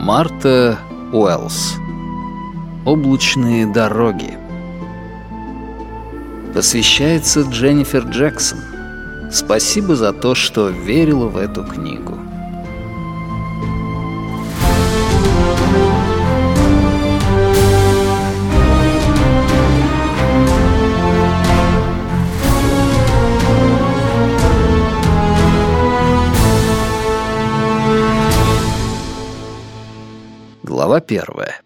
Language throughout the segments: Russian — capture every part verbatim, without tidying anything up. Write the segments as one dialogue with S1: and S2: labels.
S1: Марта Уэллс. Облачные дороги. Посвящается Дженнифер Джексон. Спасибо за то, что верила в эту книгу. Глава первая.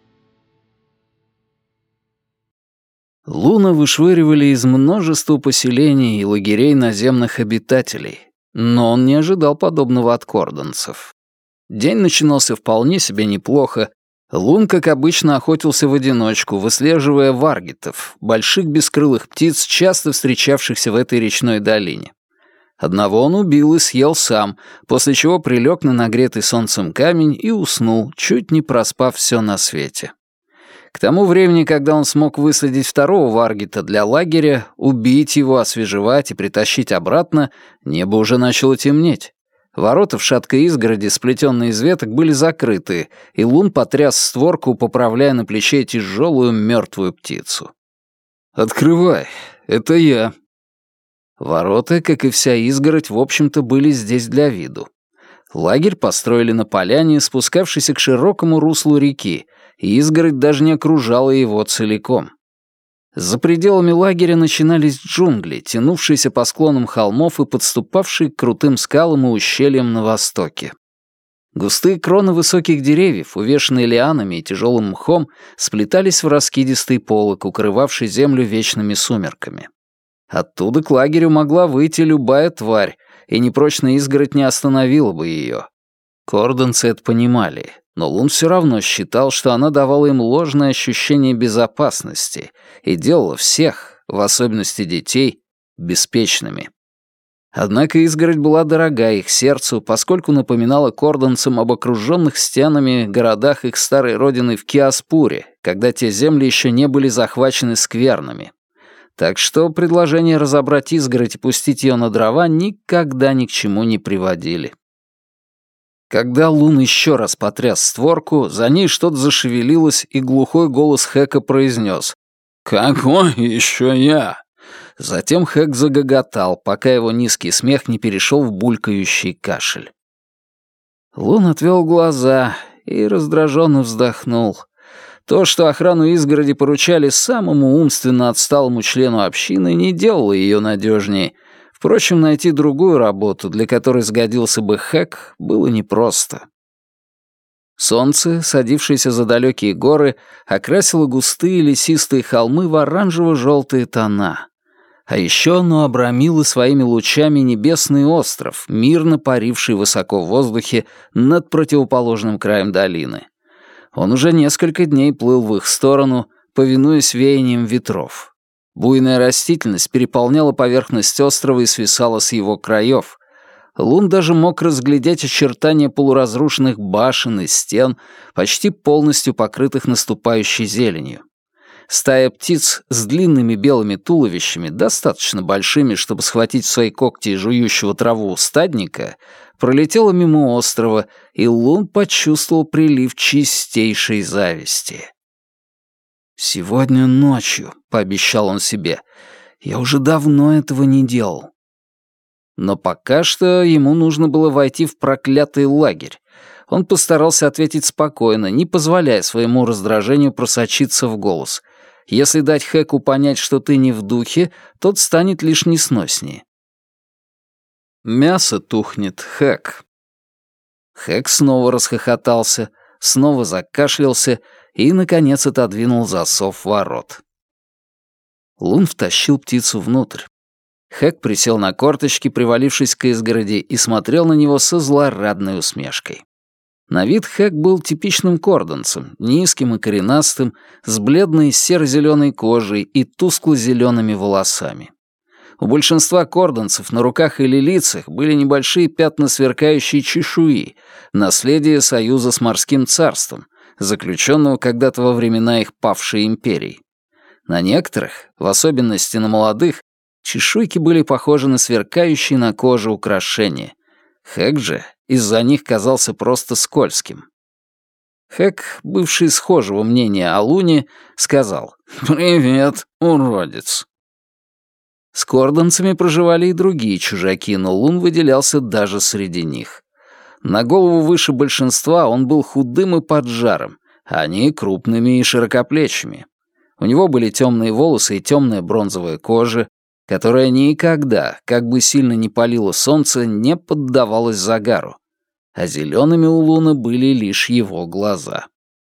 S1: Луна вышвыривали из множества поселений и лагерей наземных обитателей, но он не ожидал подобного от кордонцев. День начинался вполне себе неплохо. Лун, как обычно, охотился в одиночку, выслеживая варгетов, больших бескрылых птиц, часто встречавшихся в этой речной долине. Одного он убил и съел сам, после чего прилег на нагретый солнцем камень и уснул, чуть не проспав все на свете. К тому времени, когда он смог выследить второго варгета для лагеря, убить его, освежевать и притащить обратно, небо уже начало темнеть. Ворота в шаткой изгороди, сплетенные из веток, были закрыты, и Лун потряс створку, поправляя на плече тяжелую мертвую птицу. «Открывай, это я». Ворота, как и вся изгородь, в общем-то, были здесь для виду. Лагерь построили на поляне, спускавшейся к широкому руслу реки, и изгородь даже не окружала его целиком. За пределами лагеря начинались джунгли, тянувшиеся по склонам холмов и подступавшие к крутым скалам и ущельям на востоке. Густые кроны высоких деревьев, увешанные лианами и тяжелым мхом, сплетались в раскидистый полог, укрывавший землю вечными сумерками. Оттуда к лагерю могла выйти любая тварь, и непрочная изгородь не остановила бы ее. Кордонцы это понимали, но Лун все равно считал, что она давала им ложное ощущение безопасности и делала всех, в особенности детей, беспечными. Однако изгородь была дорога их сердцу, поскольку напоминала кордонцам об окруженных стенами городах их старой родины в Киаспуре, когда те земли еще не были захвачены сквернами. Так что предложение разобрать изгородь и пустить ее на дрова никогда ни к чему не приводили. Когда Лун еще раз потряс створку, за ней что-то зашевелилось, и глухой голос Хэка произнес: «Какой еще я?» Затем Хэк загоготал, пока его низкий смех не перешел в булькающий кашель. Лун отвел глаза и раздраженно вздохнул. То, что охрану изгороди поручали самому умственно отсталому члену общины, не делало ее надежнее. Впрочем, найти другую работу, для которой сгодился бы Хэк, было непросто. Солнце, садившееся за далекие горы, окрасило густые лесистые холмы в оранжево-желтые тона. А еще оно обрамило своими лучами небесный остров, мирно паривший высоко в воздухе над противоположным краем долины. Он уже несколько дней плыл в их сторону, повинуясь веяниям ветров. Буйная растительность переполняла поверхность острова и свисала с его краев. Лун даже мог разглядеть очертания полуразрушенных башен и стен, почти полностью покрытых наступающей зеленью. Стая птиц с длинными белыми туловищами, достаточно большими, чтобы схватить в свои когти жующего траву стадника, пролетела мимо острова, и Лун почувствовал прилив чистейшей зависти. «Сегодня ночью», — пообещал он себе, — «я уже давно этого не делал». Но пока что ему нужно было войти в проклятый лагерь. Он постарался ответить спокойно, не позволяя своему раздражению просочиться в голос. Если дать Хэку понять, что ты не в духе, тот станет лишь несноснее. «Мясо тухнет, Хэк». Хэк снова расхохотался, снова закашлялся и, наконец, отодвинул засов ворот. Лун втащил птицу внутрь. Хэк присел на корточки, привалившись к изгороди, и смотрел на него со злорадной усмешкой. На вид Хэк был типичным кордонцем, низким и коренастым, с бледной серо-зеленой кожей и тускло-зелеными волосами. У большинства кордонцев на руках или лицах были небольшие пятна сверкающей чешуи, наследие союза с морским царством, заключенного когда-то во времена их павшей империи. На некоторых, в особенности на молодых, чешуйки были похожи на сверкающие на коже украшения. Хэк же из-за них казался просто скользким. Хэк, бывший схожего мнения о Луне, сказал «Привет, уродец». С кордонцами проживали и другие чужаки, но Лун выделялся даже среди них. На голову выше большинства он был худым и поджарым, а они крупными и широкоплечими. У него были темные волосы и темная бронзовая кожа, которая никогда, как бы сильно ни палило солнце, не поддавалась загару. А зелеными у Луна были лишь его глаза.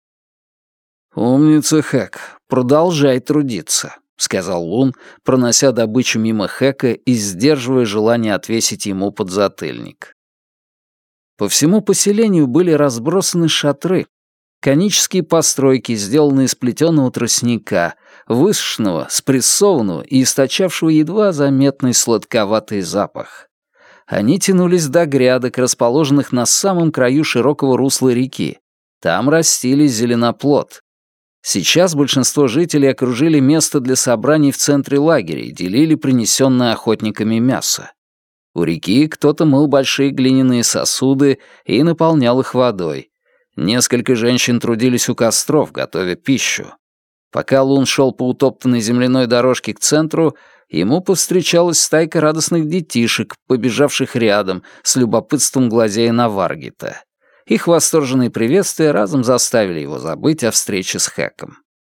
S1: «Умница, Хэк, продолжай трудиться», — сказал Лун, пронося добычу мимо Хэка и сдерживая желание отвесить ему подзатыльник. По всему поселению были разбросаны шатры, конические постройки, сделанные из плетеного тростника, высушенного, спрессованного и источавшего едва заметный сладковатый запах. Они тянулись до грядок, расположенных на самом краю широкого русла реки. Там растили зеленоплод. Сейчас большинство жителей окружили место для собраний в центре лагеря и делили принесенное охотниками мясо. У реки кто-то мыл большие глиняные сосуды и наполнял их водой. Несколько женщин трудились у костров, готовя пищу. Пока Лун шел по утоптанной земляной дорожке к центру, ему повстречалась стайка радостных детишек, побежавших рядом, с любопытством глазея на Варгита. Их восторженные приветствия разом заставили его забыть о встрече с Хэком.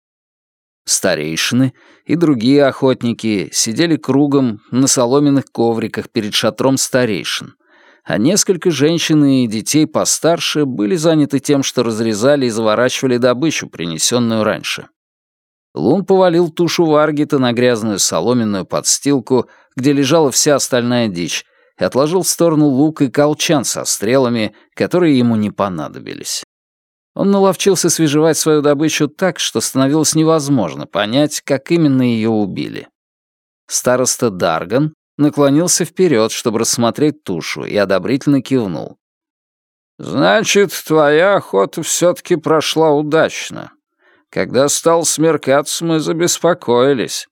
S1: Старейшины и другие охотники сидели кругом на соломенных ковриках перед шатром старейшин, а несколько женщин и детей постарше были заняты тем, что разрезали и заворачивали добычу, принесенную раньше. Лун повалил тушу Варгита на грязную соломенную подстилку, где лежала вся остальная дичь, и отложил в сторону лук и колчан со стрелами, которые ему не понадобились. Он наловчился свежевать свою добычу так, что становилось невозможно понять, как именно ее убили. Староста Дарган наклонился вперед, чтобы рассмотреть тушу, и одобрительно кивнул. «Значит, твоя охота все-таки прошла удачно. Когда стал смеркаться, мы забеспокоились».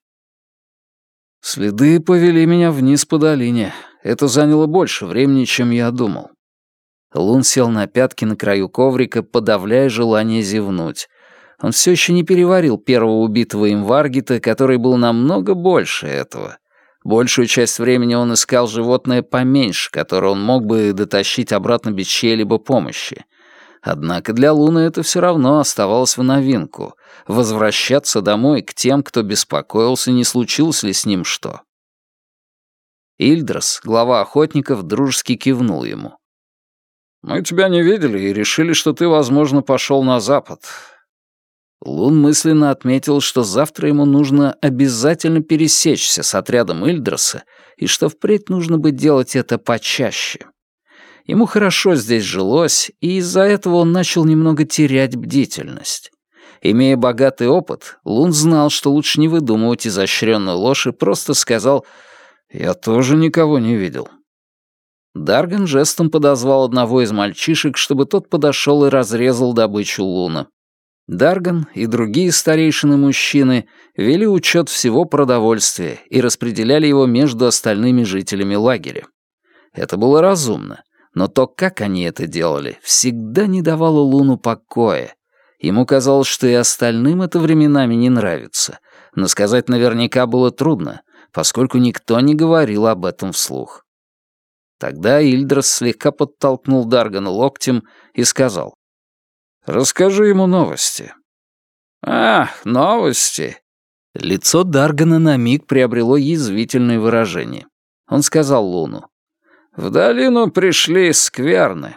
S1: Следы повели меня вниз по долине. Это заняло больше времени, чем я думал. Лун сел на пятки на краю коврика, подавляя желание зевнуть. Он все еще не переварил первого убитого им Варгита, который был намного больше этого. Большую часть времени он искал животное поменьше, которое он мог бы дотащить обратно без чьей-либо помощи. Однако для Луна это все равно оставалось в новинку — возвращаться домой к тем, кто беспокоился, не случилось ли с ним что. Ильдрос, глава охотников, дружески кивнул ему. «Мы тебя не видели и решили, что ты, возможно, пошел на запад». Лун мысленно отметил, что завтра ему нужно обязательно пересечься с отрядом Ильдроса и что впредь нужно бы делать это почаще. Ему хорошо здесь жилось, и из-за этого он начал немного терять бдительность. Имея богатый опыт, Лун знал, что лучше не выдумывать изощренную ложь и просто сказал «Я тоже никого не видел». Дарган жестом подозвал одного из мальчишек, чтобы тот подошел и разрезал добычу Луна. Дарган и другие старейшины-мужчины вели учет всего продовольствия и распределяли его между остальными жителями лагеря. Это было разумно, но то, как они это делали, всегда не давало Луну покоя. Ему казалось, что и остальным это временами не нравится, но сказать наверняка было трудно, поскольку никто не говорил об этом вслух. Тогда Ильдрос слегка подтолкнул Даргана локтем и сказал: «Расскажи ему новости». «Ах, новости!» Лицо Даргана на миг приобрело язвительное выражение. Он сказал Луну: «В долину пришли скверны».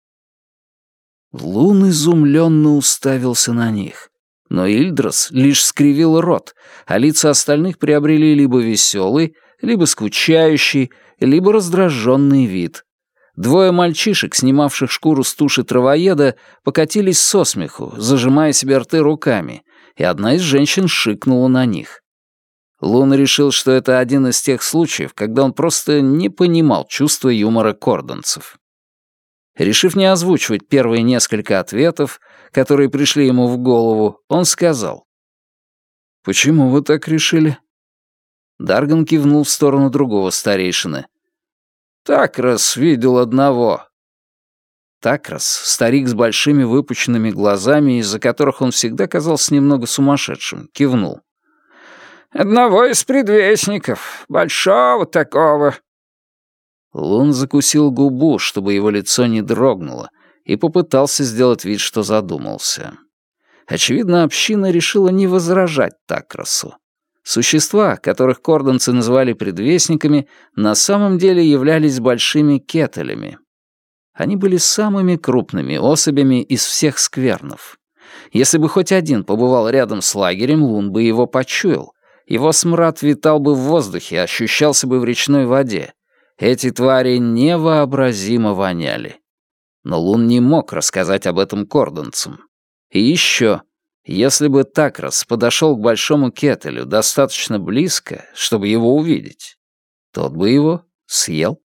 S1: Лун изумленно уставился на них. Но Ильдрос лишь скривил рот, а лица остальных приобрели либо веселый, либо скучающий, либо раздраженный вид. Двое мальчишек, снимавших шкуру с туши травоеда, покатились со смеху, зажимая себе рты руками, и одна из женщин шикнула на них. Лун решил, что это один из тех случаев, когда он просто не понимал чувства юмора кордонцев. Решив не озвучивать первые несколько ответов, которые пришли ему в голову, он сказал: «Почему вы так решили?» Дарган кивнул в сторону другого старейшины. «Так раз видел одного». Такрас, старик с большими выпученными глазами, из-за которых он всегда казался немного сумасшедшим, кивнул. «Одного из предвестников, большого такого». Лун закусил губу, чтобы его лицо не дрогнуло, и попытался сделать вид, что задумался. Очевидно, община решила не возражать Такрасу. Существа, которых кордонцы называли предвестниками, на самом деле являлись большими кетелями. Они были самыми крупными особями из всех сквернов. Если бы хоть один побывал рядом с лагерем, Лун бы его почуял. Его смрад витал бы в воздухе, ощущался бы в речной воде. Эти твари невообразимо воняли. Но Лун не мог рассказать об этом кордонцам. И еще, если бы Такрас подошел к большому кетелю достаточно близко, чтобы его увидеть, тот бы его съел.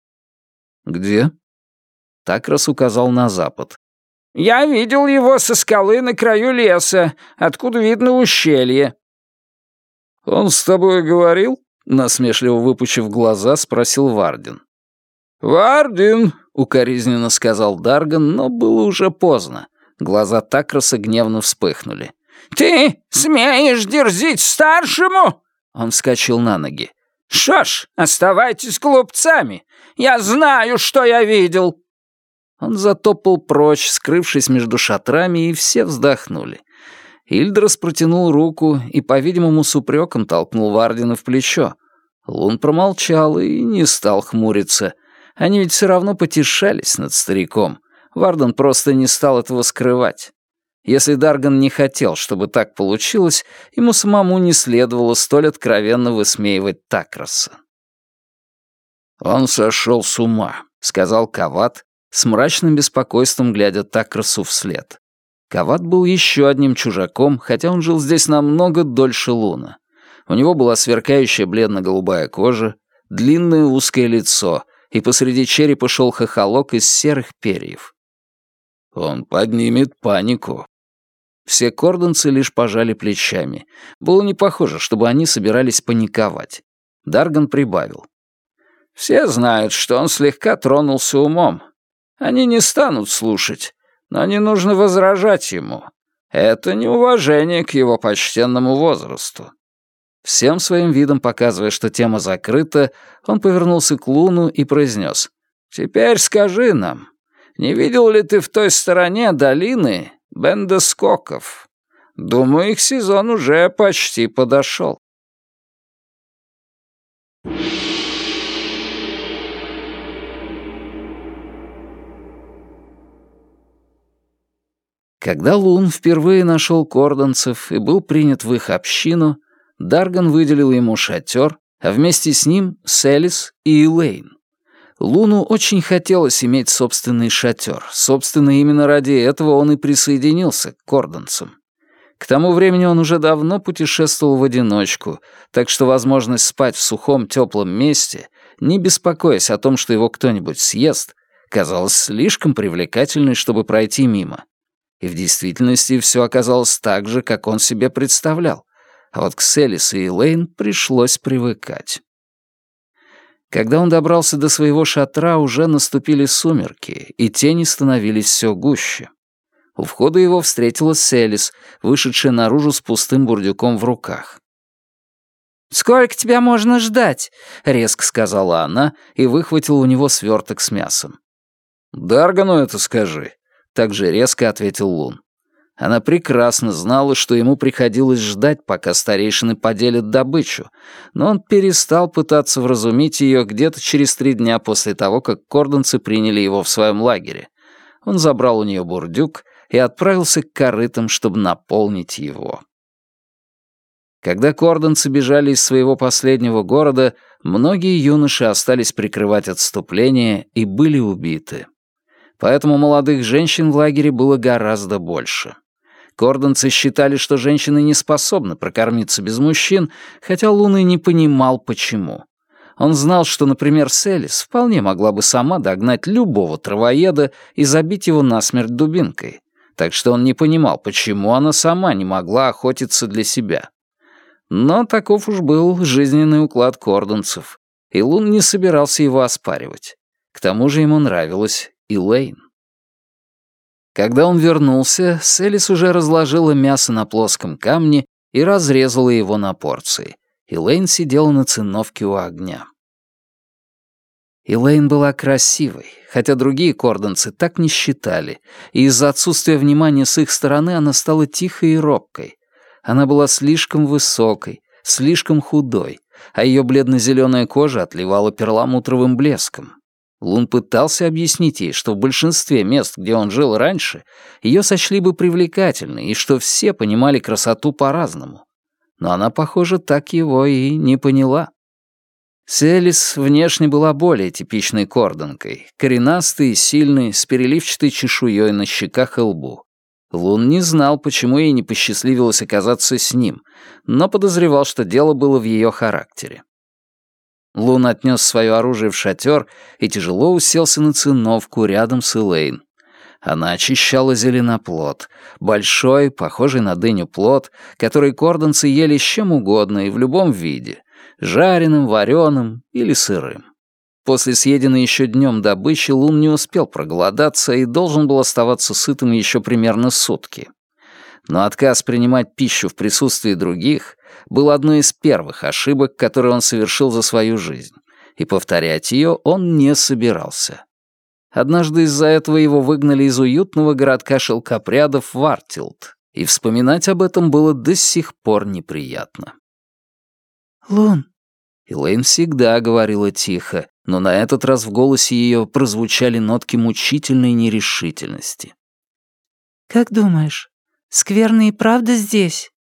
S1: «Где?» Такрас указал на запад. «Я видел его со скалы на краю леса, откуда видно ущелье». «Он с тобой говорил?» — насмешливо выпучив глаза, спросил Вардин. «Вардин!» — укоризненно сказал Дарган, но было уже поздно. Глаза Такраса гневно вспыхнули. «Ты смеешь дерзить старшему?» Он вскочил на ноги. «Шо ж, оставайтесь глупцами. Я знаю, что я видел». Он затопал прочь, скрывшись между шатрами, и все вздохнули. Ильдрас протянул руку и, по-видимому, с упреком толкнул Вардина в плечо. Лун промолчал и не стал хмуриться. Они ведь все равно потешались над стариком. Варден просто не стал этого скрывать. Если Дарган не хотел, чтобы так получилось, ему самому не следовало столь откровенно высмеивать Такраса. «Он сошел с ума», — сказал Кават, с мрачным беспокойством глядя Такрасу вслед. Кават был еще одним чужаком, хотя он жил здесь намного дольше Луна. У него была сверкающая бледно-голубая кожа, длинное узкое лицо, и посреди черепа шел хохолок из серых перьев. «Он поднимет панику». Все кордонцы лишь пожали плечами. Было не похоже, чтобы они собирались паниковать. Дарган прибавил. «Все знают, что он слегка тронулся умом. Они не станут слушать, но не нужно возражать ему. Это неуважение к его почтенному возрасту». Всем своим видом показывая, что тема закрыта, он повернулся к Луну и произнес. «Теперь скажи нам, не видел ли ты в той стороне долины бендескоков? Думаю, их сезон уже почти подошел». Когда Лун впервые нашел кордонцев и был принят в их общину, Дарган выделил ему шатер, а вместе с ним Селис и Элейн. Луну очень хотелось иметь собственный шатер. Собственно, именно ради этого он и присоединился к кордонцам. К тому времени он уже давно путешествовал в одиночку, так что возможность спать в сухом теплом месте, не беспокоясь о том, что его кто-нибудь съест, казалась слишком привлекательной, чтобы пройти мимо. И в действительности все оказалось так же, как он себе представлял. А вот к Селис и Элейн пришлось привыкать. Когда он добрался до своего шатра, уже наступили сумерки, и тени становились все гуще. У входа его встретила Селис, вышедшая наружу с пустым бурдюком в руках. «Сколько тебя можно ждать?» — резко сказала она и выхватила у него сверток с мясом. «Даргану это скажи», — также резко ответил Лун. Она прекрасно знала, что ему приходилось ждать, пока старейшины поделят добычу, но он перестал пытаться вразумить ее где-то через три дня после того, как кордонцы приняли его в своем лагере. Он забрал у нее бурдюк и отправился к корытам, чтобы наполнить его. Когда кордонцы бежали из своего последнего города, многие юноши остались прикрывать отступление и были убиты. Поэтому молодых женщин в лагере было гораздо больше. Кордонцы считали, что женщины не способны прокормиться без мужчин, хотя Лун и не понимал, почему. Он знал, что, например, Селис вполне могла бы сама догнать любого травоеда и забить его насмерть дубинкой, так что он не понимал, почему она сама не могла охотиться для себя. Но таков уж был жизненный уклад кордонцев, и Лун не собирался его оспаривать. К тому же ему нравилась Элейн. Когда он вернулся, Селис уже разложила мясо на плоском камне и разрезала его на порции. Элейн сидела на циновке у огня. Элейн была красивой, хотя другие кордонцы так не считали, и из-за отсутствия внимания с их стороны она стала тихой и робкой. Она была слишком высокой, слишком худой, а ее бледно-зеленая кожа отливала перламутровым блеском. Лун пытался объяснить ей, что в большинстве мест, где он жил раньше, ее сочли бы привлекательной, и что все понимали красоту по-разному. Но она, похоже, так его и не поняла. Селис внешне была более типичной кордонкой, коренастой и сильной, с переливчатой чешуей на щеках и лбу. Лун не знал, почему ей не посчастливилось оказаться с ним, но подозревал, что дело было в ее характере. Лун отнес свое оружие в шатер и тяжело уселся на циновку рядом с Элейн. Она очищала зеленоплод, большой, похожий на дыню плод, который кордонцы ели с чем угодно и в любом виде, жареным, вареным или сырым. После съеденной еще днем добычи Лун не успел проголодаться и должен был оставаться сытым еще примерно сутки. Но отказ принимать пищу в присутствии других был одной из первых ошибок, которые он совершил за свою жизнь, и повторять ее он не собирался. Однажды из-за этого его выгнали из уютного городка шелкопрядов в Артилд, и вспоминать об этом было до сих пор неприятно.
S2: «Лун».
S1: Элейн всегда говорила тихо, но на этот раз в голосе ее прозвучали нотки мучительной нерешительности.
S2: «Как думаешь, скверный и правда здесь?»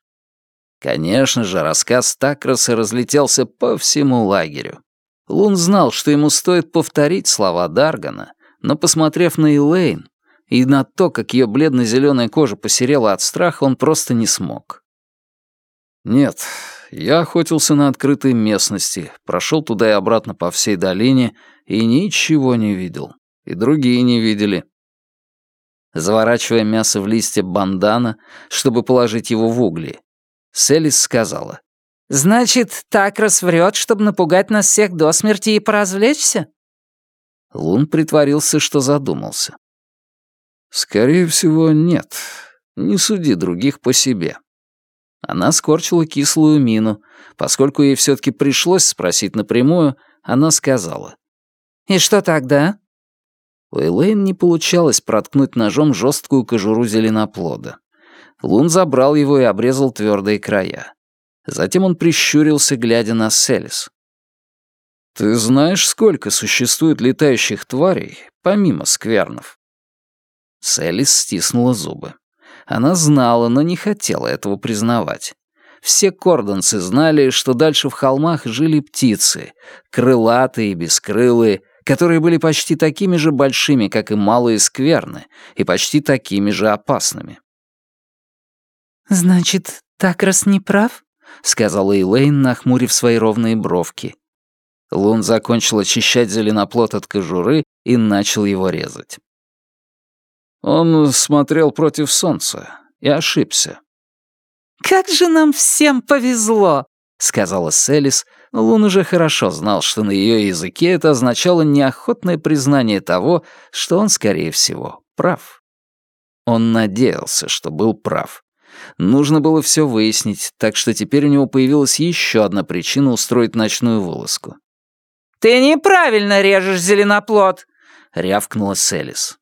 S1: Конечно же, рассказ Такраса разлетелся по всему лагерю. Лун знал, что ему стоит повторить слова Даргана, но, посмотрев на Элейн и на то, как ее бледно-зеленая кожа посерела от страха, он просто не смог. «Нет, я охотился на открытой местности, прошел туда и обратно по всей долине и ничего не видел. И другие не видели». Заворачивая мясо в листья бандана, чтобы положить его в угли, Селис сказала:
S2: «Значит, Такрас врет, чтобы напугать нас всех до смерти и поразвлечься?»
S1: Лун притворился, что задумался. «Скорее всего, нет. Не суди других по себе». Она скорчила кислую мину. Поскольку ей все-таки пришлось спросить напрямую, она сказала:
S2: «И что тогда?»
S1: У Элейн не получалось проткнуть ножом жесткую кожуру зеленоплода. Лун забрал его и обрезал твердые края. Затем он прищурился, глядя на Селис. «Ты знаешь, сколько существует летающих тварей, помимо сквернов?» Селис стиснула зубы. Она знала, но не хотела этого признавать. Все кордонцы знали, что дальше в холмах жили птицы, крылатые и бескрылые, которые были почти такими же большими, как и малые скверны, и почти такими же опасными.
S2: «Значит, Такрас не прав?»
S1: — сказала Элейн, нахмурив свои ровные бровки. Лун закончил очищать зеленоплод от кожуры и начал его резать. Он смотрел против солнца и ошибся.
S2: «Как же нам всем повезло!»
S1: — сказала Селис, но Лун уже хорошо знал, что на ее языке это означало неохотное признание того, что он, скорее всего, прав. Он надеялся, что был прав. Нужно было все выяснить, так что теперь у него появилась еще одна причина устроить ночную вылазку.
S2: «Ты неправильно режешь зеленоплод!»
S1: — рявкнула Селис.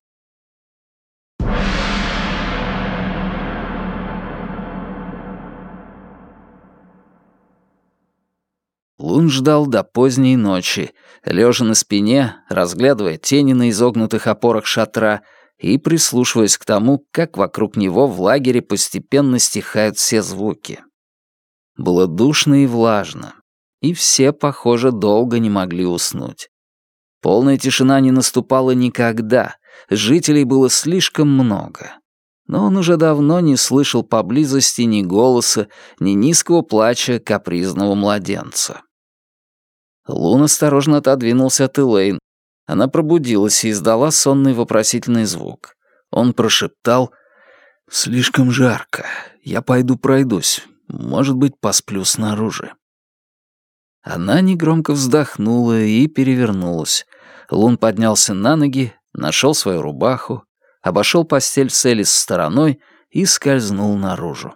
S1: Лун ждал до поздней ночи, лежа на спине, разглядывая тени на изогнутых опорах шатра и прислушиваясь к тому, как вокруг него в лагере постепенно стихают все звуки. Было душно и влажно, и все, похоже, долго не могли уснуть. Полная тишина не наступала никогда, жителей было слишком много. Но он уже давно не слышал поблизости ни голоса, ни низкого плача капризного младенца. Лун осторожно отодвинулся от Элейн. Она пробудилась и издала сонный вопросительный звук. Он прошептал: «Слишком жарко. Я пойду пройдусь. Может быть, посплю снаружи». Она негромко вздохнула и перевернулась. Лун поднялся на ноги, нашел свою рубаху, обошел постель Селис стороной и скользнул наружу.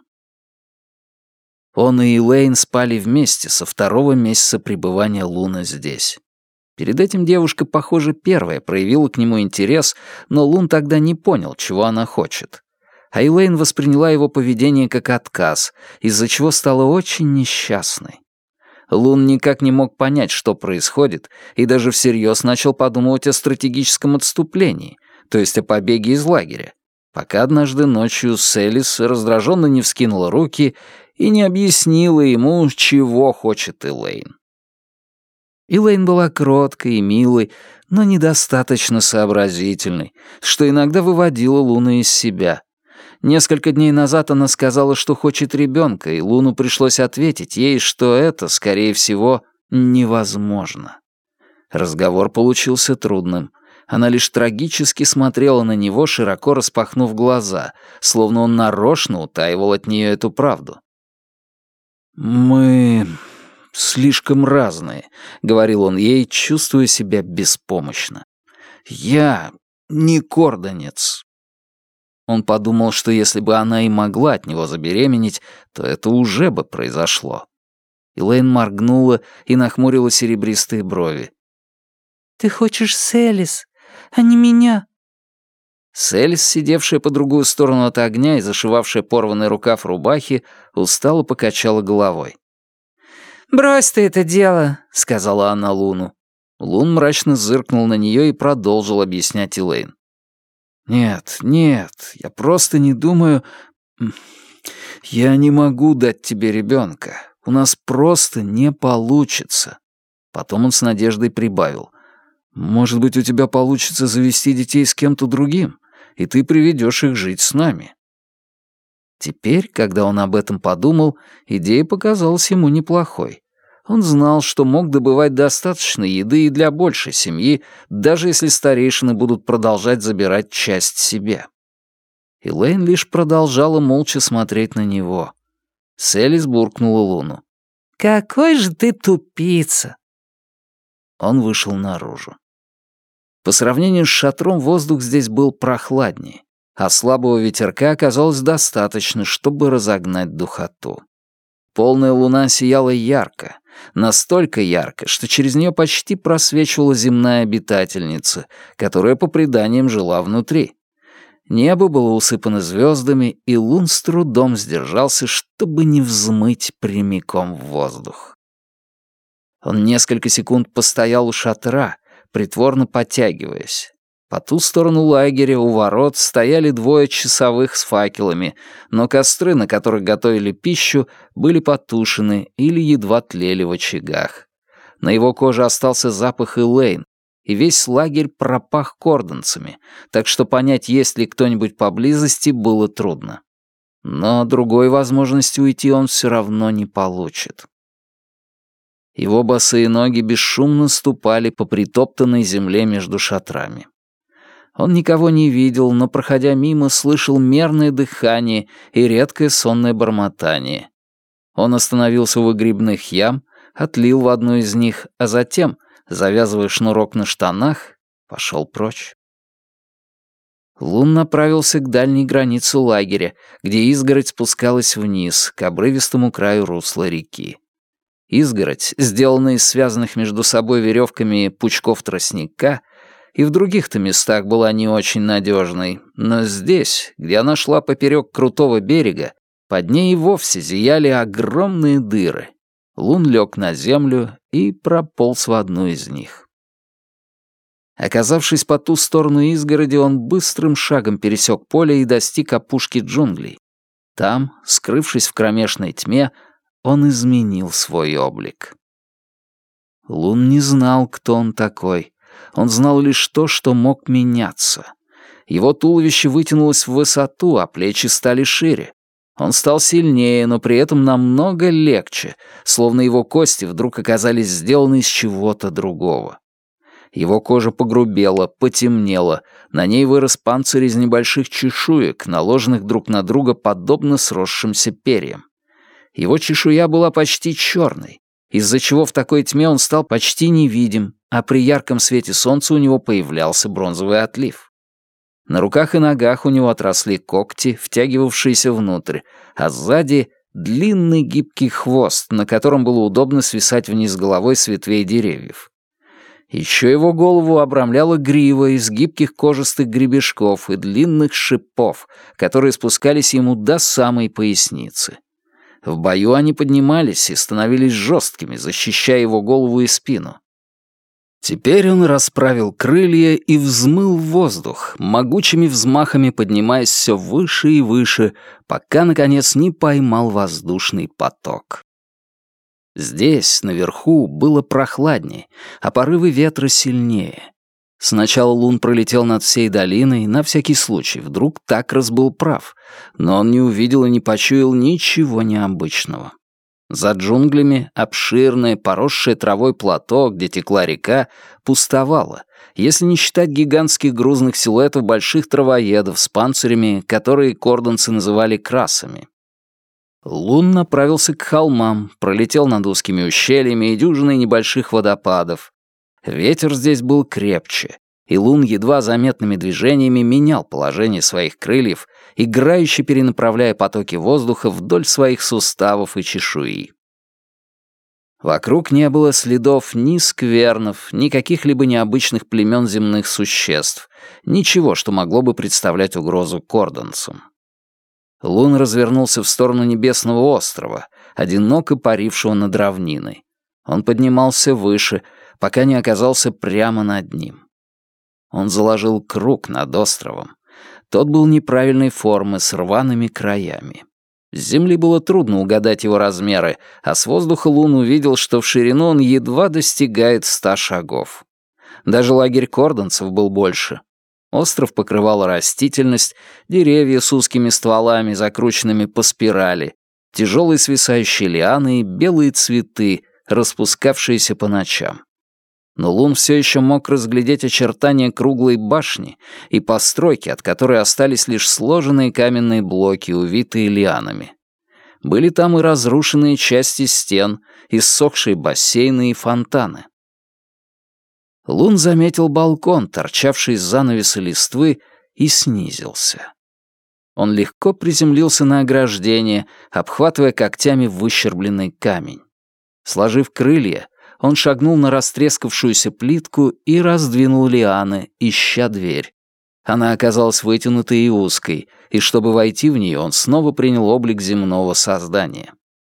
S1: Он и Элейн спали вместе со второго месяца пребывания Луны здесь. Перед этим девушка, похоже, первая проявила к нему интерес, но Лун тогда не понял, чего она хочет. А Элейн восприняла его поведение как отказ, из-за чего стала очень несчастной. Лун никак не мог понять, что происходит, и даже всерьез начал подумывать о стратегическом отступлении, то есть о побеге из лагеря, пока однажды ночью Селис раздраженно не вскинула руки и не объяснила ему, чего хочет Элейн. Элейн была кроткой и милой, но недостаточно сообразительной, что иногда выводило Луну из себя. Несколько дней назад она сказала, что хочет ребенка, и Луну пришлось ответить ей, что это, скорее всего, невозможно. Разговор получился трудным. Она лишь трагически смотрела на него, широко распахнув глаза, словно он нарочно утаивал от нее эту правду. «Мы слишком разные», — говорил он ей, чувствуя себя беспомощно. «Я не кордонец». Он подумал, что если бы она и могла от него забеременеть, то это уже бы произошло. Элейн моргнула и нахмурила серебристые брови.
S2: «Ты хочешь Селис, а не меня?»
S1: Селис, сидевшая по другую сторону от огня и зашивавшая порванный рукав рубахи, устало покачала головой.
S2: «Брось ты это дело», —
S1: сказала она Луну. Лун мрачно зыркнул на нее и продолжил объяснять Элейн. «Нет, нет, я просто не думаю... Я не могу дать тебе ребенка. У нас просто не получится». Потом он с надеждой прибавил. «Может быть, у тебя получится завести детей с кем-то другим, и ты приведешь их жить с нами». Теперь, когда он об этом подумал, идея показалась ему неплохой. Он знал, что мог добывать достаточно еды и для большей семьи, даже если старейшины будут продолжать забирать часть себе. Элейн лишь продолжала молча смотреть на него. Селис буркнула Луну.
S2: «Какой же ты тупица!»
S1: Он вышел наружу. По сравнению с шатром воздух здесь был прохладнее, а слабого ветерка оказалось достаточно, чтобы разогнать духоту. Полная луна сияла ярко, настолько ярко, что через нее почти просвечивала земная обитательница, которая по преданиям жила внутри. Небо было усыпано звездами, и Лун с трудом сдержался, чтобы не взмыть прямиком в воздух. Он несколько секунд постоял у шатра, притворно потягиваясь. По ту сторону лагеря у ворот стояли двое часовых с факелами, но костры, на которых готовили пищу, были потушены или едва тлели в очагах. На его коже остался запах Элейн, и весь лагерь пропах кордонцами, так что понять, есть ли кто-нибудь поблизости, было трудно. Но другой возможности уйти он все равно не получит. Его босые ноги бесшумно ступали по притоптанной земле между шатрами. Он никого не видел, но, проходя мимо, слышал мерное дыхание и редкое сонное бормотание. Он остановился у выгребных ям, отлил в одну из них, а затем, завязывая шнурок на штанах, пошел прочь. Лун направился к дальней границе лагеря, где изгородь спускалась вниз, к обрывистому краю русла реки. Изгородь, сделанная из связанных между собой веревками пучков тростника, и в других-то местах была не очень надежной, но здесь, где она шла поперек крутого берега, под ней и вовсе зияли огромные дыры. Лун лег на землю и прополз в одну из них. Оказавшись по ту сторону изгороди, он быстрым шагом пересек поле и достиг опушки джунглей. Там, скрывшись в кромешной тьме, он изменил свой облик. Лун не знал, кто он такой. Он знал лишь то, что мог меняться. Его туловище вытянулось в высоту, а плечи стали шире. Он стал сильнее, но при этом намного легче, словно его кости вдруг оказались сделаны из чего-то другого. Его кожа погрубела, потемнела, на ней вырос панцирь из небольших чешуек, наложенных друг на друга подобно сросшимся перьям. Его чешуя была почти черной, из-за чего в такой тьме он стал почти невидим, а при ярком свете солнца у него появлялся бронзовый отлив. На руках и ногах у него отросли когти, втягивавшиеся внутрь, а сзади — длинный гибкий хвост, на котором было удобно свисать вниз головой с ветвей деревьев. Еще его голову обрамляла грива из гибких кожистых гребешков и длинных шипов, которые спускались ему до самой поясницы. В бою они поднимались и становились жесткими, защищая его голову и спину. Теперь он расправил крылья и взмыл в воздух, могучими взмахами поднимаясь все выше и выше, пока, наконец, не поймал воздушный поток. Здесь, наверху, было прохладнее, а порывы ветра сильнее. Сначала Лун пролетел над всей долиной, на всякий случай, вдруг Такрас был прав, но он не увидел и не почуял ничего необычного. За джунглями обширное, поросшее травой плато, где текла река, пустовало, если не считать гигантских грузных силуэтов больших травоедов с панцирями, которые кордонцы называли красами. Лун направился к холмам, пролетел над узкими ущельями и дюжиной небольших водопадов. Ветер здесь был крепче, и Лун едва заметными движениями менял положение своих крыльев, играюще перенаправляя потоки воздуха вдоль своих суставов и чешуи. Вокруг не было следов ни сквернов, ни каких-либо необычных племен земных существ, ничего, что могло бы представлять угрозу кордонцам. Лун развернулся в сторону Небесного острова, одиноко парившего над равниной. Он поднимался выше, пока не оказался прямо над ним. Он заложил круг над островом. Тот был неправильной формы с рваными краями. С земли было трудно угадать его размеры, а с воздуха Лун увидел, что в ширину он едва достигает ста шагов. Даже лагерь кордонцев был больше. Остров покрывала растительность, деревья с узкими стволами, закрученными по спирали, тяжелые свисающие лианы и белые цветы, распускавшиеся по ночам. Но Лун все еще мог разглядеть очертания круглой башни и постройки, от которой остались лишь сложенные каменные блоки, увитые лианами. Были там и разрушенные части стен, иссохшие бассейны и фонтаны. Лун заметил балкон, торчавший из занавеса листвы, и снизился. Он легко приземлился на ограждение, обхватывая когтями выщербленный камень. Сложив крылья, он шагнул на растрескавшуюся плитку и раздвинул лианы, ища дверь. Она оказалась вытянутой и узкой, и чтобы войти в нее, он снова принял облик земного создания.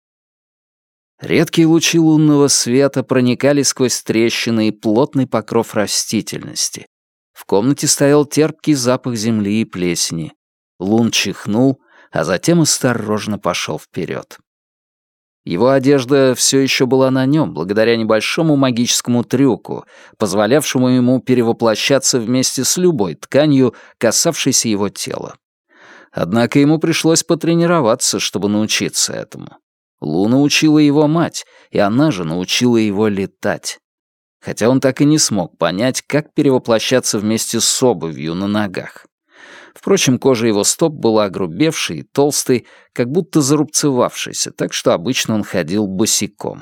S1: Редкие лучи лунного света проникали сквозь трещины и плотный покров растительности. В комнате стоял терпкий запах земли и плесени. Лун чихнул, а затем осторожно пошел вперед. Его одежда все еще была на нем, благодаря небольшому магическому трюку, позволявшему ему перевоплощаться вместе с любой тканью, касавшейся его тела. Однако ему пришлось потренироваться, чтобы научиться этому. Луна учила его мать, и она же научила его летать. Хотя он так и не смог понять, как перевоплощаться вместе с обувью на ногах. Впрочем, кожа его стоп была огрубевшей и толстой, как будто зарубцевавшейся, так что обычно он ходил босиком.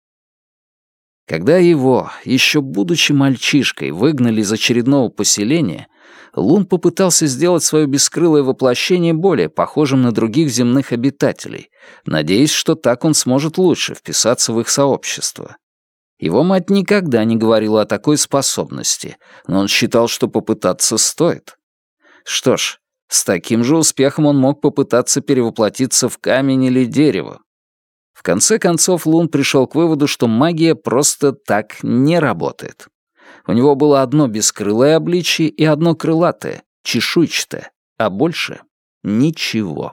S1: Когда его, еще будучи мальчишкой, выгнали из очередного поселения, Лун попытался сделать свое бескрылое воплощение более похожим на других земных обитателей, надеясь, что так он сможет лучше вписаться в их сообщество. Его мать никогда не говорила о такой способности, но он считал, что попытаться стоит. Что ж, с таким же успехом он мог попытаться перевоплотиться в камень или дерево. В конце концов, Лун пришел к выводу, что магия просто так не работает. У него было одно бескрылое обличие и одно крылатое, чешуйчатое, а больше — ничего.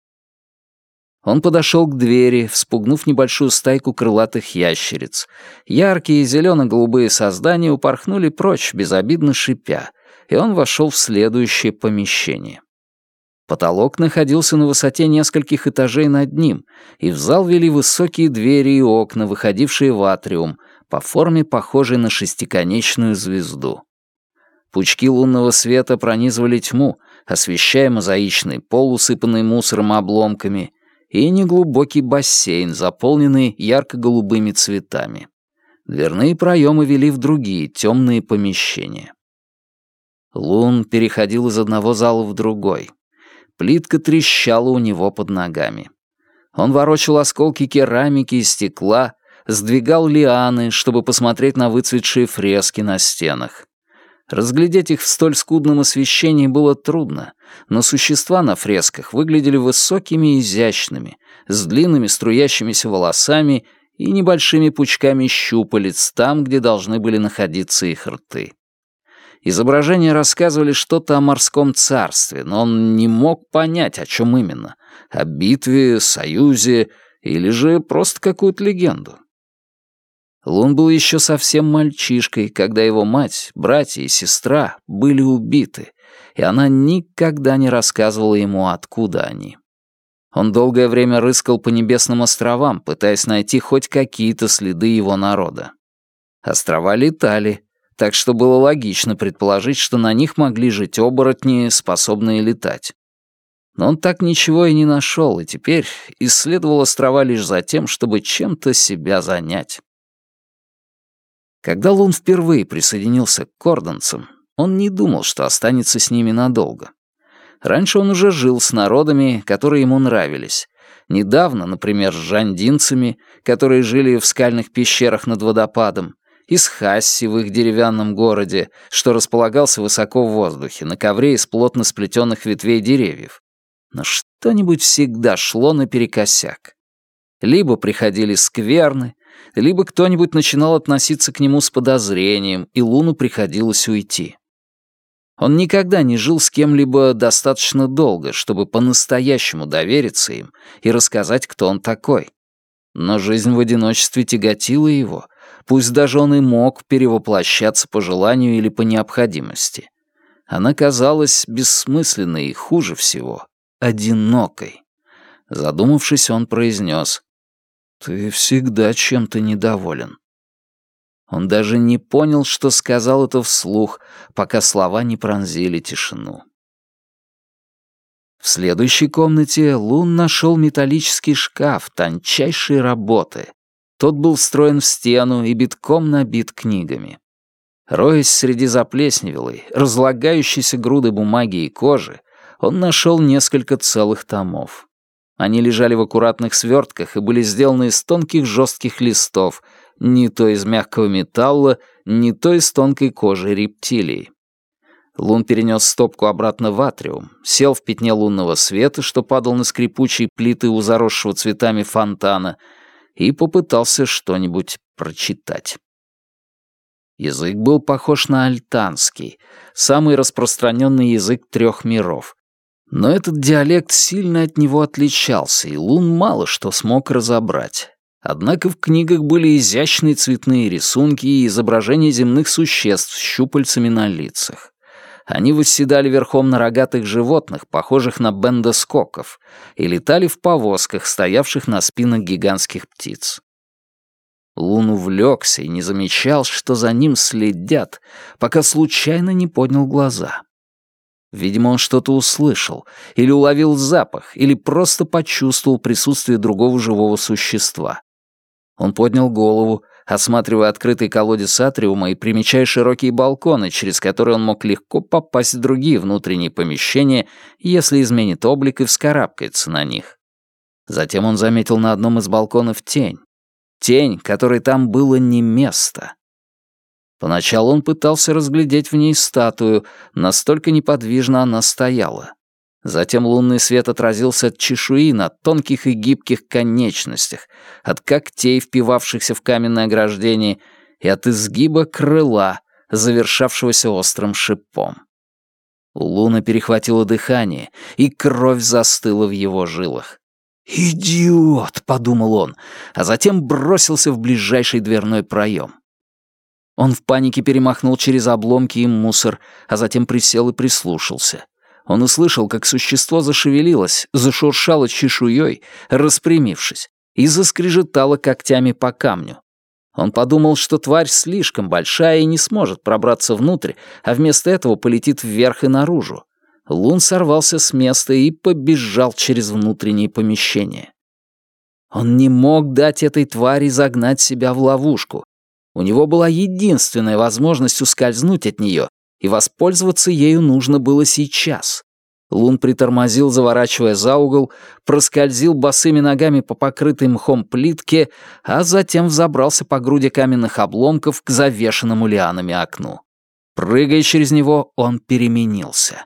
S1: Он подошел к двери, вспугнув небольшую стайку крылатых ящериц. Яркие зелено-голубые создания упорхнули прочь, безобидно шипя, и он вошел в следующее помещение. Потолок находился на высоте нескольких этажей над ним, и в зал вели высокие двери и окна, выходившие в атриум, по форме похожей на шестиконечную звезду. Пучки лунного света пронизывали тьму, освещая мозаичный пол, усыпанный мусором и обломками, и неглубокий бассейн, заполненный ярко-голубыми цветами. Дверные проемы вели в другие темные помещения. Лун переходил из одного зала в другой. Плитка трещала у него под ногами. Он ворочал осколки керамики и стекла, сдвигал лианы, чтобы посмотреть на выцветшие фрески на стенах. Разглядеть их в столь скудном освещении было трудно, но существа на фресках выглядели высокими и изящными, с длинными струящимися волосами и небольшими пучками щупалец там, где должны были находиться их рты. Изображения рассказывали что-то о морском царстве, но он не мог понять, о чем именно — о битве, союзе или же просто какую-то легенду. Лун был еще совсем мальчишкой, когда его мать, братья и сестра были убиты, и она никогда не рассказывала ему, откуда они. Он долгое время рыскал по небесным островам, пытаясь найти хоть какие-то следы его народа. Острова летали, так что было логично предположить, что на них могли жить оборотни, способные летать. Но он так ничего и не нашел, и теперь исследовал острова лишь за тем, чтобы чем-то себя занять. Когда Лун впервые присоединился к кордонцам, он не думал, что останется с ними надолго. Раньше он уже жил с народами, которые ему нравились. Недавно, например, с жандинцами, которые жили в скальных пещерах над водопадом, и с хасси в их деревянном городе, что располагался высоко в воздухе, на ковре из плотно сплетенных ветвей деревьев. Но что-нибудь всегда шло наперекосяк. Либо приходили скверны, либо кто-нибудь начинал относиться к нему с подозрением, и Луну приходилось уйти. Он никогда не жил с кем-либо достаточно долго, чтобы по-настоящему довериться им и рассказать, кто он такой. Но жизнь в одиночестве тяготила его, пусть даже он и мог перевоплощаться по желанию или по необходимости. Она казалась бессмысленной и, хуже всего, одинокой. Задумавшись, он произнес: «Ты всегда чем-то недоволен». Он даже не понял, что сказал это вслух, пока слова не пронзили тишину. В следующей комнате Лун нашел металлический шкаф тончайшей работы. Тот был встроен в стену и битком набит книгами. Роясь среди заплесневелой, разлагающейся груды бумаги и кожи, он нашел несколько целых томов. Они лежали в аккуратных свертках и были сделаны из тонких жестких листов, не то из мягкого металла, не то из тонкой кожи рептилии. Лун перенес стопку обратно в атриум, сел в пятне лунного света, что падал на скрипучие плиты у заросшего цветами фонтана, и попытался что-нибудь прочитать. Язык был похож на альтанский, самый распространенный язык трех миров. Но этот диалект сильно от него отличался, и Лун мало что смог разобрать. Однако в книгах были изящные цветные рисунки и изображения земных существ с щупальцами на лицах. Они восседали верхом на рогатых животных, похожих на бендоскоков, и летали в повозках, стоявших на спинах гигантских птиц. Лун увлекся и не замечал, что за ним следят, пока случайно не поднял глаза. Видимо, он что-то услышал, или уловил запах, или просто почувствовал присутствие другого живого существа. Он поднял голову, осматривая открытый колодец атриума и примечая широкие балконы, через которые он мог легко попасть в другие внутренние помещения, если изменит облик и вскарабкается на них. Затем он заметил на одном из балконов тень. Тень, которой там было не место. Поначалу он пытался разглядеть в ней статую, настолько неподвижно она стояла. Затем лунный свет отразился от чешуи на тонких и гибких конечностях, от когтей, впивавшихся в каменное ограждение, и от изгиба крыла, завершавшегося острым шипом. У Луна перехватило дыхание, и кровь застыла в его жилах. «Идиот!» — подумал он, а затем бросился в ближайший дверной проем. Он в панике перемахнул через обломки и мусор, а затем присел и прислушался. Он услышал, как существо зашевелилось, зашуршало чешуей, распрямившись, и заскрежетало когтями по камню. Он подумал, что тварь слишком большая и не сможет пробраться внутрь, а вместо этого полетит вверх и наружу. Лун сорвался с места и побежал через внутренние помещения. Он не мог дать этой твари загнать себя в ловушку. У него была единственная возможность ускользнуть от нее и воспользоваться ею нужно было сейчас. Лун притормозил, заворачивая за угол, проскользил босыми ногами по покрытой мхом плитке, а затем взобрался по груди каменных обломков к завешенному лианами окну. Прыгая через него, он переменился.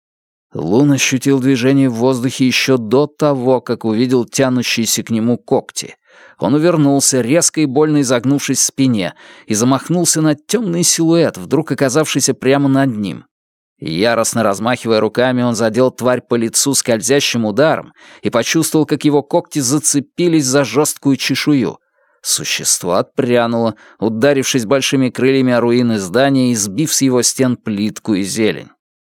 S1: Лун ощутил движение в воздухе еще до того, как увидел тянущиеся к нему когти. Он увернулся, резко и больно изогнувшись в спине, и замахнулся на темный силуэт, вдруг оказавшийся прямо над ним. Яростно размахивая руками, он задел тварь по лицу скользящим ударом и почувствовал, как его когти зацепились за жесткую чешую. Существо отпрянуло, ударившись большими крыльями о руины здания и сбив с его стен плитку и зелень.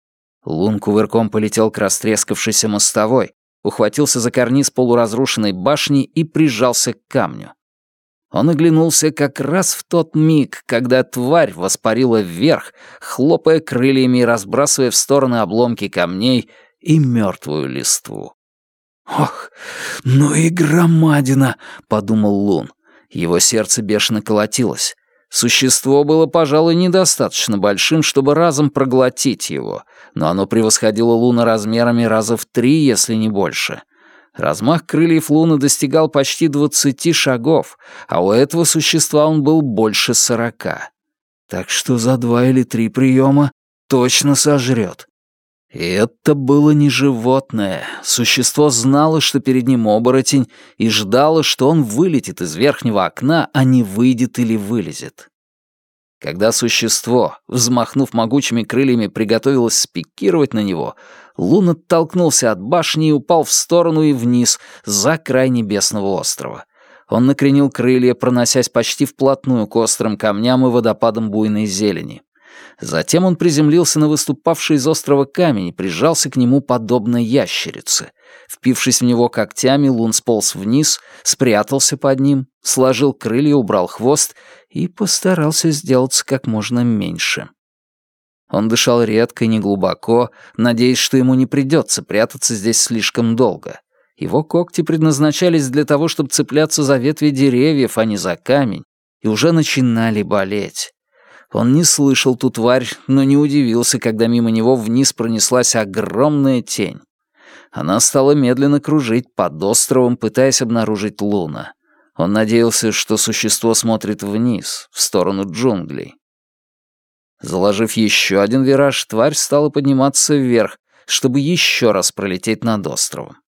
S1: Лун кувырком полетел к растрескавшейся мостовой, ухватился за карниз полуразрушенной башни и прижался к камню. Он оглянулся как раз в тот миг, когда тварь воспарила вверх, хлопая крыльями и разбрасывая в стороны обломки камней и мертвую листву. «Ох, ну и громадина!» — подумал Лун. Его сердце бешено колотилось. Существо было, пожалуй, недостаточно большим, чтобы разом проглотить его, но оно превосходило Луна размерами раза в три, если не больше. Размах крыльев Луны достигал почти двадцати шагов, а у этого существа он был больше сорока. Так что за два или три приема точно сожрет. И это было не животное. Существо знало, что перед ним оборотень, и ждало, что он вылетит из верхнего окна, а не выйдет или вылезет. Когда существо, взмахнув могучими крыльями, приготовилось спикировать на него, Лун оттолкнулся от башни и упал в сторону и вниз, за край небесного острова. Он накренил крылья, проносясь почти вплотную к острым камням и водопадам буйной зелени. Затем он приземлился на выступавший из острова камень и прижался к нему подобно ящерице. Впившись в него когтями, Лун сполз вниз, спрятался под ним, сложил крылья, убрал хвост и постарался сделаться как можно меньше. Он дышал редко и неглубоко, надеясь, что ему не придется прятаться здесь слишком долго. Его когти предназначались для того, чтобы цепляться за ветви деревьев, а не за камень, и уже начинали болеть. Он не слышал ту тварь, но не удивился, когда мимо него вниз пронеслась огромная тень. Она стала медленно кружить под островом, пытаясь обнаружить Луна. Он надеялся, что существо смотрит вниз, в сторону джунглей. Заложив еще один вираж, тварь стала подниматься вверх, чтобы еще раз пролететь над островом.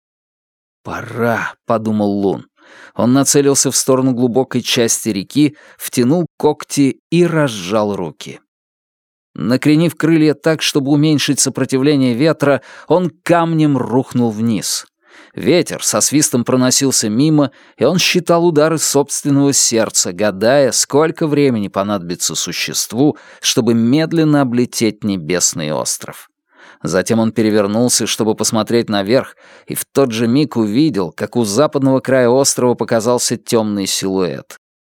S1: «Пора», — подумал Лун. Он нацелился в сторону глубокой части реки, втянул когти и разжал руки. Накренив крылья так, чтобы уменьшить сопротивление ветра, он камнем рухнул вниз. Ветер со свистом проносился мимо, и он считал удары собственного сердца, гадая, сколько времени понадобится существу, чтобы медленно облететь небесный остров. Затем он перевернулся, чтобы посмотреть наверх, и в тот же миг увидел, как у западного края острова показался темный силуэт.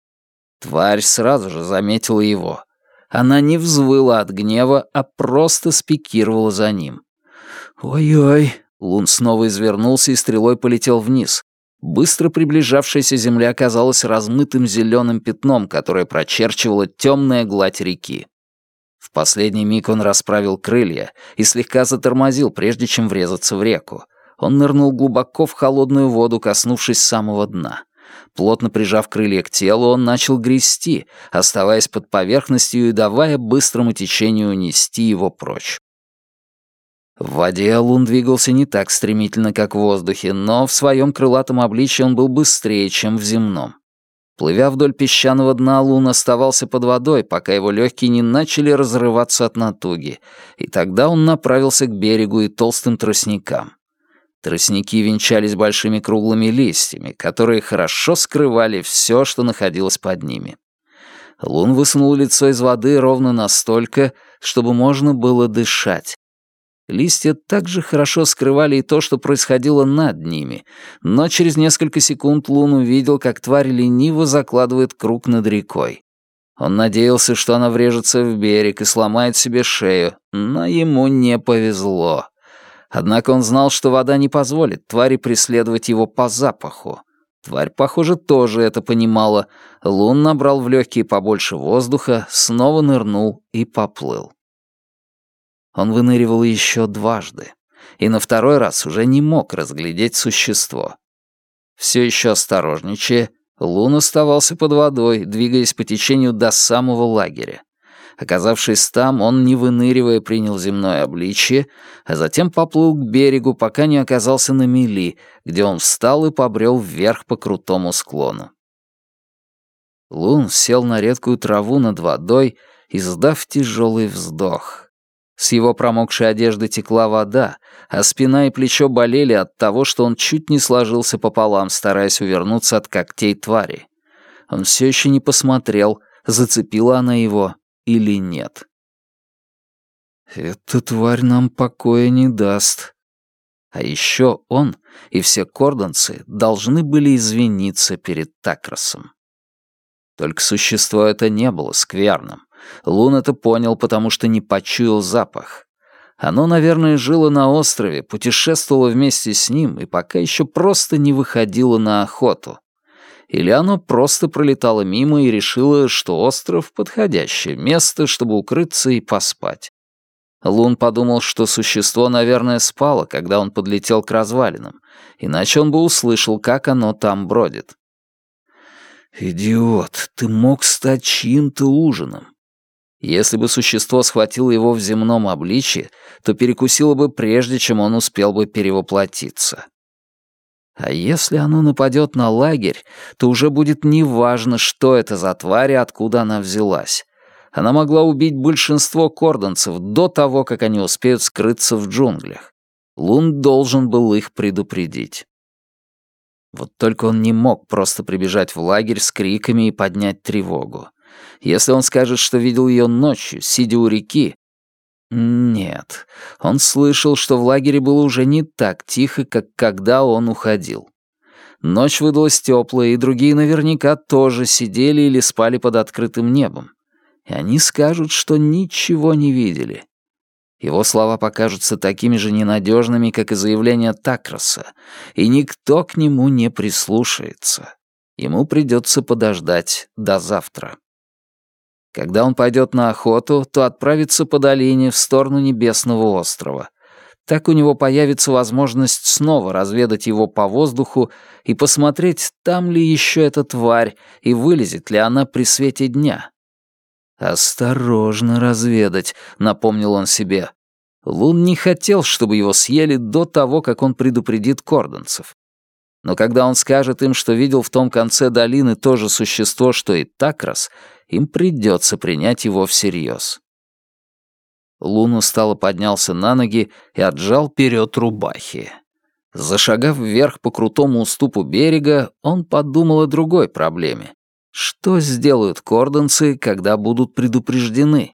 S1: Тварь сразу же заметила его. Она не взвыла от гнева, а просто спикировала за ним. «Ой-ой!» Лун снова извернулся и стрелой полетел вниз. Быстро приближавшаяся земля казалась размытым зеленым пятном, которое прочерчивала темная гладь реки. В последний миг он расправил крылья и слегка затормозил, прежде чем врезаться в реку. Он нырнул глубоко в холодную воду, коснувшись самого дна. Плотно прижав крылья к телу, он начал грести, оставаясь под поверхностью и давая быстрому течению унести его прочь. В воде Лун двигался не так стремительно, как в воздухе, но в своем крылатом обличье он был быстрее, чем в земном. Плывя вдоль песчаного дна, Лун оставался под водой, пока его легкие не начали разрываться от натуги, и тогда он направился к берегу и толстым тростникам. Тростники венчались большими круглыми листьями, которые хорошо скрывали все, что находилось под ними. Лун высунул лицо из воды ровно настолько, чтобы можно было дышать. Листья также хорошо скрывали и то, что происходило над ними, но через несколько секунд Лун увидел, как тварь лениво закладывает круг над рекой. Он надеялся, что она врежется в берег и сломает себе шею, но ему не повезло. Однако он знал, что вода не позволит твари преследовать его по запаху. Тварь, похоже, тоже это понимала. Лун набрал в легкие побольше воздуха, снова нырнул и поплыл. Он выныривал еще дважды, и на второй раз уже не мог разглядеть существо. Все еще осторожничая, Лун оставался под водой, двигаясь по течению до самого лагеря. Оказавшись там, он, не выныривая, принял земное обличье, а затем поплыл к берегу, пока не оказался на мели, где он встал и побрел вверх по крутому склону. Лун сел на редкую траву над водой, издав тяжелый вздох. С его промокшей одежды текла вода, а спина и плечо болели от того, что он чуть не сложился пополам, стараясь увернуться от когтей твари. Он все еще не посмотрел, зацепила она его или нет. «Эта тварь нам покоя не даст». А еще он и все кордонцы должны были извиниться перед Такросом. Только существо это не было скверным. Лун это понял, потому что не почуял запах. Оно, наверное, жило на острове, путешествовало вместе с ним и пока еще просто не выходило на охоту. Или оно просто пролетало мимо и решило, что остров — подходящее место, чтобы укрыться и поспать. Лун подумал, что существо, наверное, спало, когда он подлетел к развалинам, иначе он бы услышал, как оно там бродит. «Идиот, ты мог стать чьим-то ужином». Если бы существо схватило его в земном обличье, то перекусило бы прежде, чем он успел бы перевоплотиться. А если оно нападет на лагерь, то уже будет неважно, что это за тварь и откуда она взялась. Она могла убить большинство кордонцев до того, как они успеют скрыться в джунглях. Лун должен был их предупредить. Вот только он не мог просто прибежать в лагерь с криками и поднять тревогу. Если он скажет, что видел ее ночью, сидя у реки... Нет, он слышал, что в лагере было уже не так тихо, как когда он уходил. Ночь выдалась теплая, и другие наверняка тоже сидели или спали под открытым небом. И они скажут, что ничего не видели. Его слова покажутся такими же ненадежными, как и заявление Такроса, и никто к нему не прислушается. Ему придется подождать до завтра. Когда он пойдет на охоту, то отправится по долине в сторону Небесного острова. Так у него появится возможность снова разведать его по воздуху и посмотреть, там ли еще эта тварь и вылезет ли она при свете дня. «Осторожно разведать», — напомнил он себе. Лун не хотел, чтобы его съели до того, как он предупредит кордонцев. Но когда он скажет им, что видел в том конце долины то же существо, что и Такрос, им придется принять его всерьез. Лун устало поднялся на ноги и отжал вперед рубахи. Зашагав вверх по крутому уступу берега, он подумал о другой проблеме. Что сделают кордонцы, когда будут предупреждены?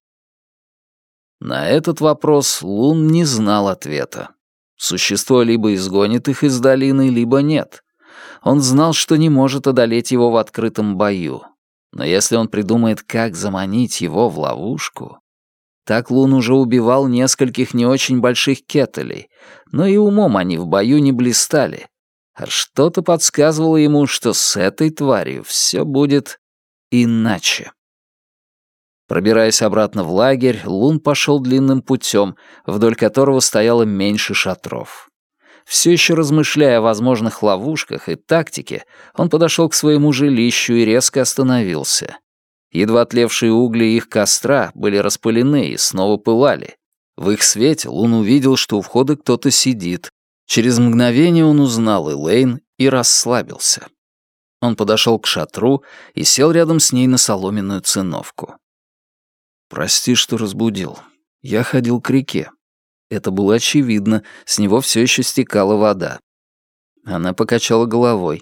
S1: На этот вопрос Лун не знал ответа. Существо либо изгонит их из долины, либо нет. Он знал, что не может одолеть его в открытом бою. Но если он придумает, как заманить его в ловушку... Так Лун уже убивал нескольких не очень больших кетелей, но и умом они в бою не блистали. А что-то подсказывало ему, что с этой тварью все будет иначе. Пробираясь обратно в лагерь, Лун пошел длинным путем, вдоль которого стояло меньше шатров. Все еще размышляя о возможных ловушках и тактике, он подошел к своему жилищу и резко остановился. Едва тлевшие угли их костра были распылены и снова пылали. В их свете Лун увидел, что у входа кто-то сидит. Через мгновение он узнал Элейн и расслабился. Он подошел к шатру и сел рядом с ней на соломенную циновку. «Прости, что разбудил. Я ходил к реке. Это было очевидно, с него все еще стекала вода». Она покачала головой.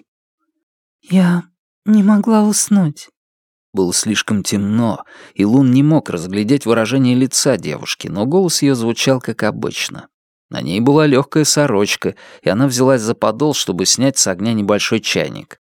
S2: «Я не могла уснуть».
S1: Было слишком темно, и Лун не мог разглядеть выражение лица девушки, но голос ее звучал как обычно. На ней была легкая сорочка, и она взялась за подол, чтобы снять с огня небольшой чайник.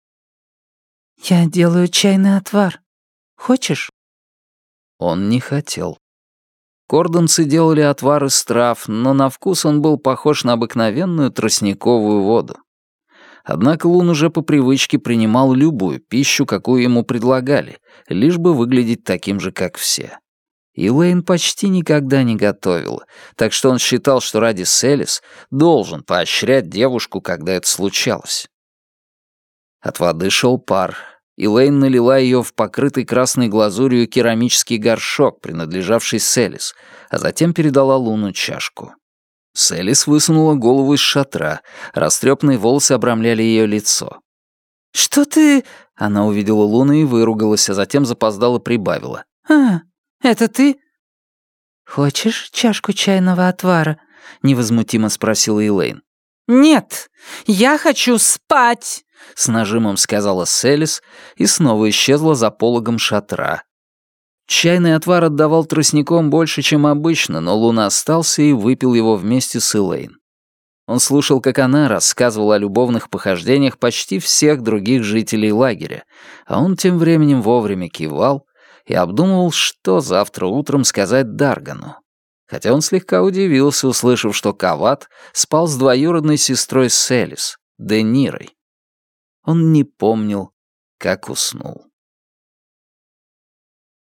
S2: «Я делаю чайный отвар. Хочешь?»
S1: Он не хотел. Кордонцы делали отвар из трав, но на вкус он был похож на обыкновенную тростниковую воду. Однако Лун уже по привычке принимал любую пищу, какую ему предлагали, лишь бы выглядеть таким же, как все. Элейн почти никогда не готовила, так что он считал, что ради Селис должен поощрять девушку, когда это случалось. От воды шел пар. Элейн налила ее в покрытый красной глазурью керамический горшок, принадлежавший Селис, а затем передала Луну чашку. Селис высунула голову из шатра, растрепанные волосы обрамляли ее лицо.
S2: «Что ты...» —
S1: она увидела Луну и выругалась, а затем запоздало прибавила.
S2: «А, это ты?»
S3: «Хочешь чашку чайного отвара?» — невозмутимо спросила Элейн.
S2: «Нет, я хочу спать!»
S1: — с нажимом сказала Селис и снова исчезла за пологом шатра. Чайный отвар отдавал тростником больше, чем обычно, но Луна остался и выпил его вместе с Элейн. Он слушал, как она рассказывала о любовных похождениях почти всех других жителей лагеря, а он тем временем вовремя кивал и обдумывал, что завтра утром сказать Даргану. Хотя он слегка удивился, услышав, что Кават спал с двоюродной сестрой Селис, Денирой. Он не помнил, как уснул.